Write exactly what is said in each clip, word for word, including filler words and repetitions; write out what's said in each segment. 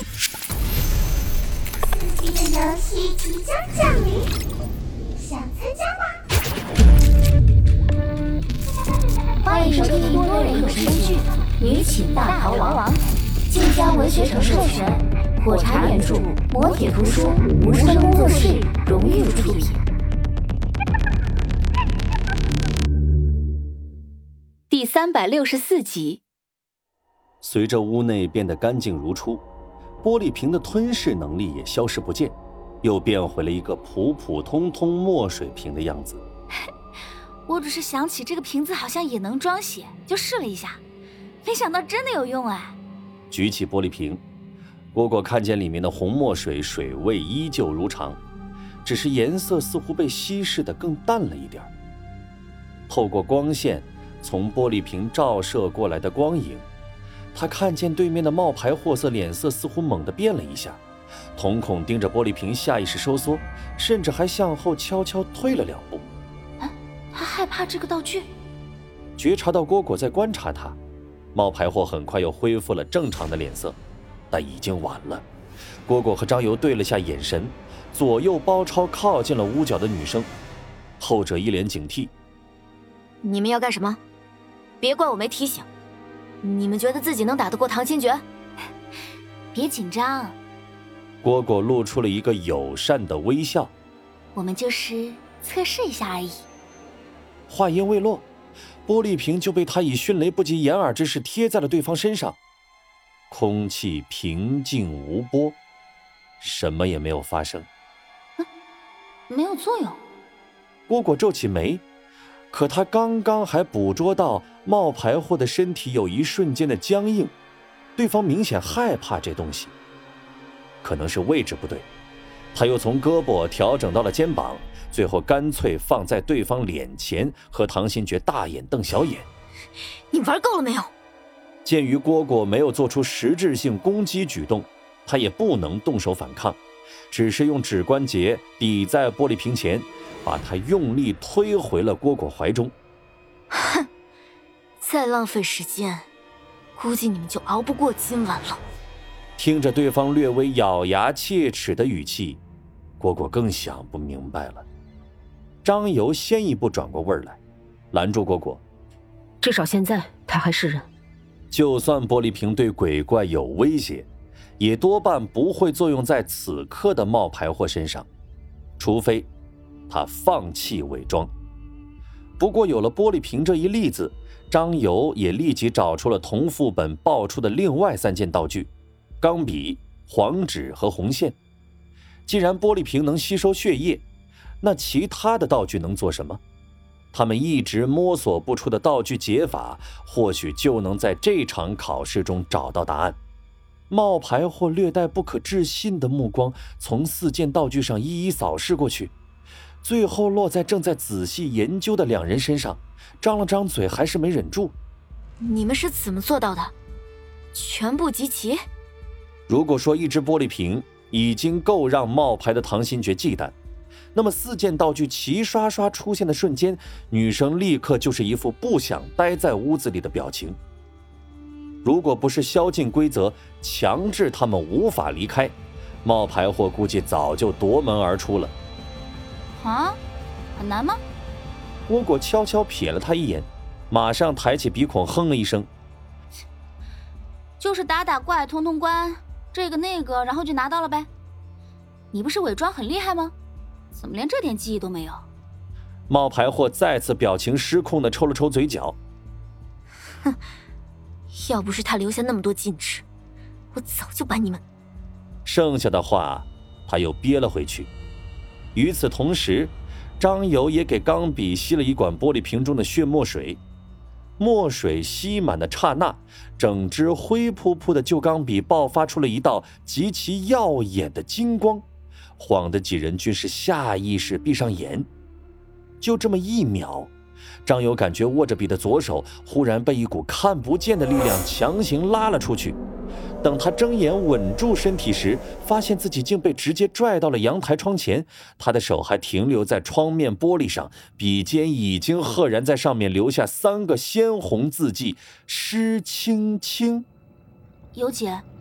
刺激的游戏即将降临，想参加吗？ 欢迎收听多人有声剧《女寝大逃亡》，晋江文学城授权，火柴原著，磨铁图书，无声工作室荣誉出品。第三百六十四集。 随着屋内变得干净如初，玻璃瓶的吞噬能力也消失不见，又变回了一个普普通通墨水瓶的样子。 我只是想起这个瓶子好像也能装血，就试了一下，没想到真的有用哎！ 举起玻璃瓶，蝈蝈看见里面的红墨水水味依旧如常，只是颜色似乎被稀释得更淡了一点。透过光线从玻璃瓶照射过来的光影，他看见对面的冒牌货色脸色似乎猛地变了一下，瞳孔盯着玻璃瓶，下意识收缩，甚至还向后悄悄退了两步。 他害怕这个道具。 觉察到蝈蝈在观察他，冒牌货很快又恢复了正常的脸色，但已经晚了。蝈蝈和张游对了下眼神，左右包抄靠近了屋角的女生，后者一脸警惕。 你们要干什么？别怪我没提醒。你们觉得自己能打得过唐新觉？ 别紧张。 蝈蝈露出了一个友善的微笑。 我们就是测试一下而已。 话音未落，玻璃瓶就被他以迅雷不及掩耳之势贴在了对方身上。空气平静无波，什么也没有发生。 嗯，没有作用。 蝈蝈皱起眉，可他刚刚还捕捉到冒牌货的身体有一瞬间的僵硬，对方明显害怕这东西。可能是位置不对，他又从胳膊调整到了肩膀，最后干脆放在对方脸前，和唐新觉大眼瞪小眼。 你玩够了没有？ 鉴于蝈蝈没有做出实质性攻击举动，他也不能动手反抗，只是用指关节抵在玻璃瓶前，把他用力推回了蝈蝈怀中。 哼，再浪费时间，估计你们就熬不过今晚了。 听着对方略微咬牙切齿的语气，蝈蝈更想不明白了。张游先一步转过味儿来，拦住蝈蝈。 至少现在他还是人。 就算玻璃瓶对鬼怪有威胁，也多半不会作用在此刻的冒牌货身上，除非他放弃伪装。不过有了玻璃瓶这一例子，张游也立即找出了同副本爆出的另外三件道具：钢笔、黄纸和红线。既然玻璃瓶能吸收血液，那其他的道具能做什么？他们一直摸索不出的道具解法，或许就能在这场考试中找到答案。冒牌货略带不可置信的目光从四件道具上一一扫视过去，最后落在正在仔细研究的两人身上，张了张嘴，还是没忍住。 你们是怎么做到的？全部集齐？ 如果说一只玻璃瓶已经够让冒牌的唐新觉忌惮，那么四件道具齐刷刷出现的瞬间，女生立刻就是一副不想待在屋子里的表情。如果不是宵禁规则强制他们无法离开，冒牌货估计早就夺门而出了。 啊，很难吗？ 蝈蝈悄悄瞥了他一眼，马上抬起鼻孔哼了一声。 就是打打怪通通关，这个那个，然后就拿到了呗。你不是伪装很厉害吗？怎么连这点记忆都没有？ 冒牌货再次表情失控地抽了抽嘴角。 哼，要不是他留下那么多禁制，我早就把你们…… 剩下的话他又憋了回去。与此同时，张游也给钢笔吸了一管玻璃瓶中的血墨水。墨水吸满的刹那，整支灰扑扑的旧钢笔爆发出了一道极其耀眼的金光，晃得几人均是下意识闭上眼。就这么一秒，张游感觉握着笔的左手忽然被一股看不见的力量强行拉了出去。等他睁眼稳住身体时，发现自己竟被直接拽到了阳台窗前，他的手还停留在窗面玻璃上，笔尖已经赫然在上面留下三个鲜红字迹：施青青。 尤姐，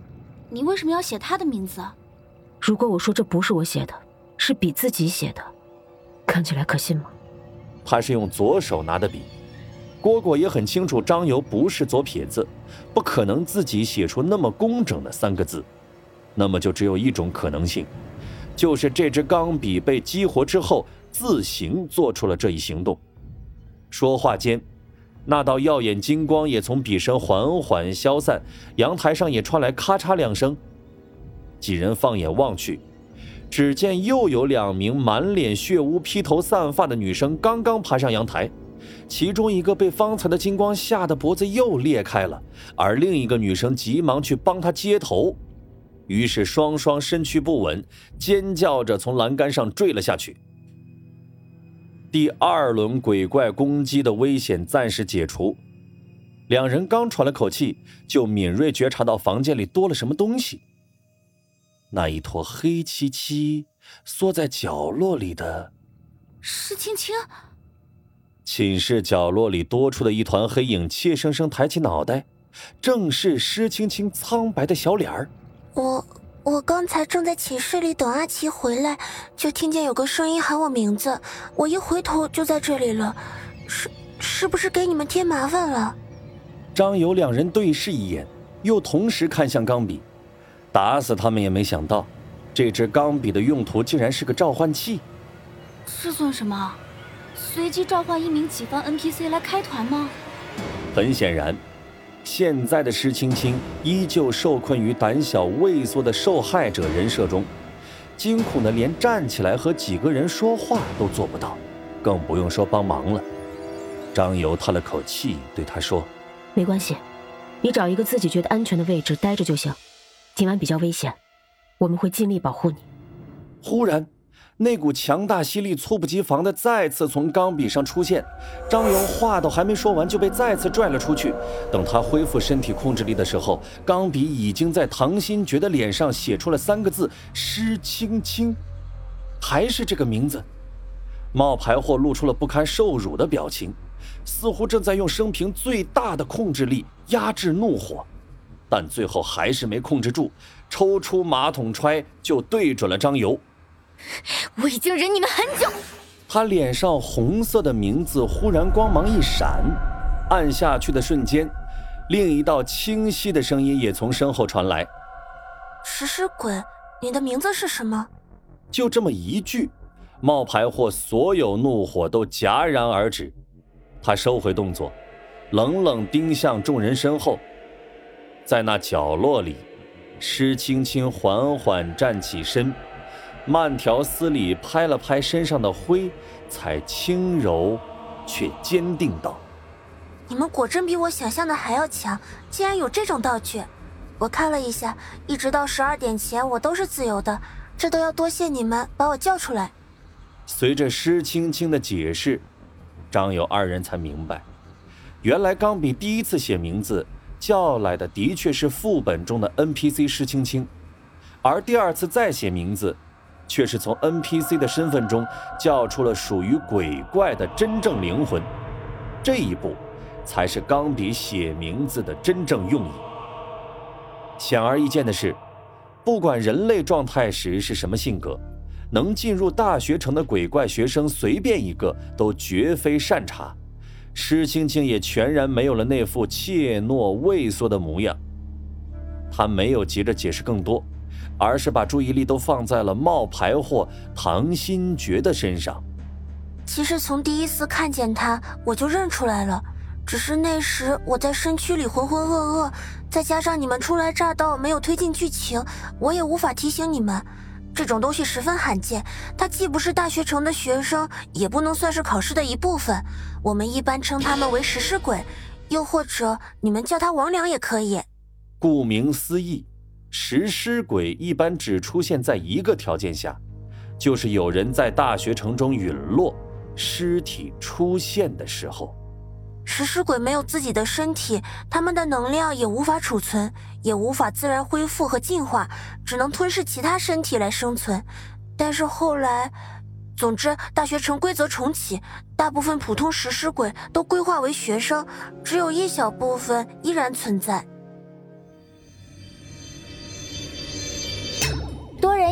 你为什么要写他的名字啊？ 如果我说这不是我写的，是笔自己写的，看起来可信吗？ 他是用左手拿的笔，蝈蝈也很清楚张游不是左撇子，不可能自己写出那么工整的三个字。那么就只有一种可能性，就是这支钢笔被激活之后自行做出了这一行动。说话间，那道耀眼金光也从笔身缓缓消散，阳台上也传来咔嚓两声。几人放眼望去，只见又有两名满脸血污、披头散发的女生刚刚爬上阳台，其中一个被方才的金光吓得脖子又裂开了，而另一个女生急忙去帮她接头，于是双双身躯不稳，尖叫着从栏杆上坠了下去。第二轮鬼怪攻击的危险暂时解除，两人刚喘了口气，就敏锐觉察到房间里多了什么东西。那一坨黑漆漆缩在角落里的施青青。 寝室角落里多出的一团黑影怯生生抬起脑袋，正是施青青苍白的小脸儿。 我我刚才正在寝室里等阿奇回来，就听见有个声音喊我名字，我一回头就在这里了，是是不是给你们添麻烦了？ 张游两人对视一眼，又同时看向钢笔，打死他们也没想到，这支钢笔的用途竟然是个召唤器。 这算什么？随机召唤一名己方 N P C 来开团吗？ 很显然，现在的施青青依旧受困于胆小畏缩的受害者人设中，惊恐的连站起来和几个人说话都做不到，更不用说帮忙了。张游叹了口气，对他说： 没关系，你找一个自己觉得安全的位置待着就行。今晚比较危险，我们会尽力保护你。 忽然，那股强大吸力猝不及防的再次从钢笔上出现，张游话都还没说完就被再次拽了出去。等他恢复身体控制力的时候，钢笔已经在唐新觉的脸上写出了三个字：施青青。还是这个名字。冒牌货露出了不堪受辱的表情，似乎正在用生平最大的控制力压制怒火，但最后还是没控制住，抽出马桶揣就对准了张游。 我已经忍你们很久。 他脸上红色的名字忽然光芒一闪，按下去的瞬间，另一道清晰的声音也从身后传来： 食尸鬼，你的名字是什么？ 就这么一句，冒牌货所有怒火都戛然而止。他收回动作，冷冷盯向众人身后。在那角落里，施青青缓缓站起身，慢条斯理拍了拍身上的灰，才轻柔却坚定道： 你们果真比我想象的还要强，竟然有这种道具。我看了一下，一直到十二点前我都是自由的，这都要多谢你们把我叫出来。 随着施青青的解释，张友二人才明白，原来钢笔第一次写名字叫来的的确是副本中的 N P C 施青青，而第二次再写名字却是从 N P C 的身份中叫出了属于鬼怪的真正灵魂。这一步才是钢笔写名字的真正用意。显而易见的是，不管人类状态时是什么性格，能进入大学城的鬼怪学生随便一个都绝非善茬。施青青也全然没有了那副怯懦畏缩的模样。他没有急着解释更多，而是把注意力都放在了冒牌货唐新觉的身上。 其实从第一次看见他我就认出来了，只是那时我在身躯里浑浑噩噩，再加上你们初来乍到没有推进剧情，我也无法提醒你们。这种东西十分罕见，他既不是大学城的学生，也不能算是考试的一部分，我们一般称他们为食尸鬼，又或者你们叫他王良也可以。 顾名思义，食尸鬼一般只出现在一个条件下，就是有人在大学城中陨落，尸体出现的时候。 食尸鬼没有自己的身体，他们的能量也无法储存，也无法自然恢复和进化，只能吞噬其他身体来生存。但是后来，总之大学城规则重启，大部分普通食尸鬼都归化为学生，只有一小部分依然存在。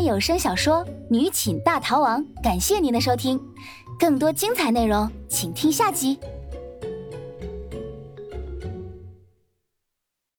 有声小说《女寝大逃亡》，感谢您的收听，更多精彩内容请听下集。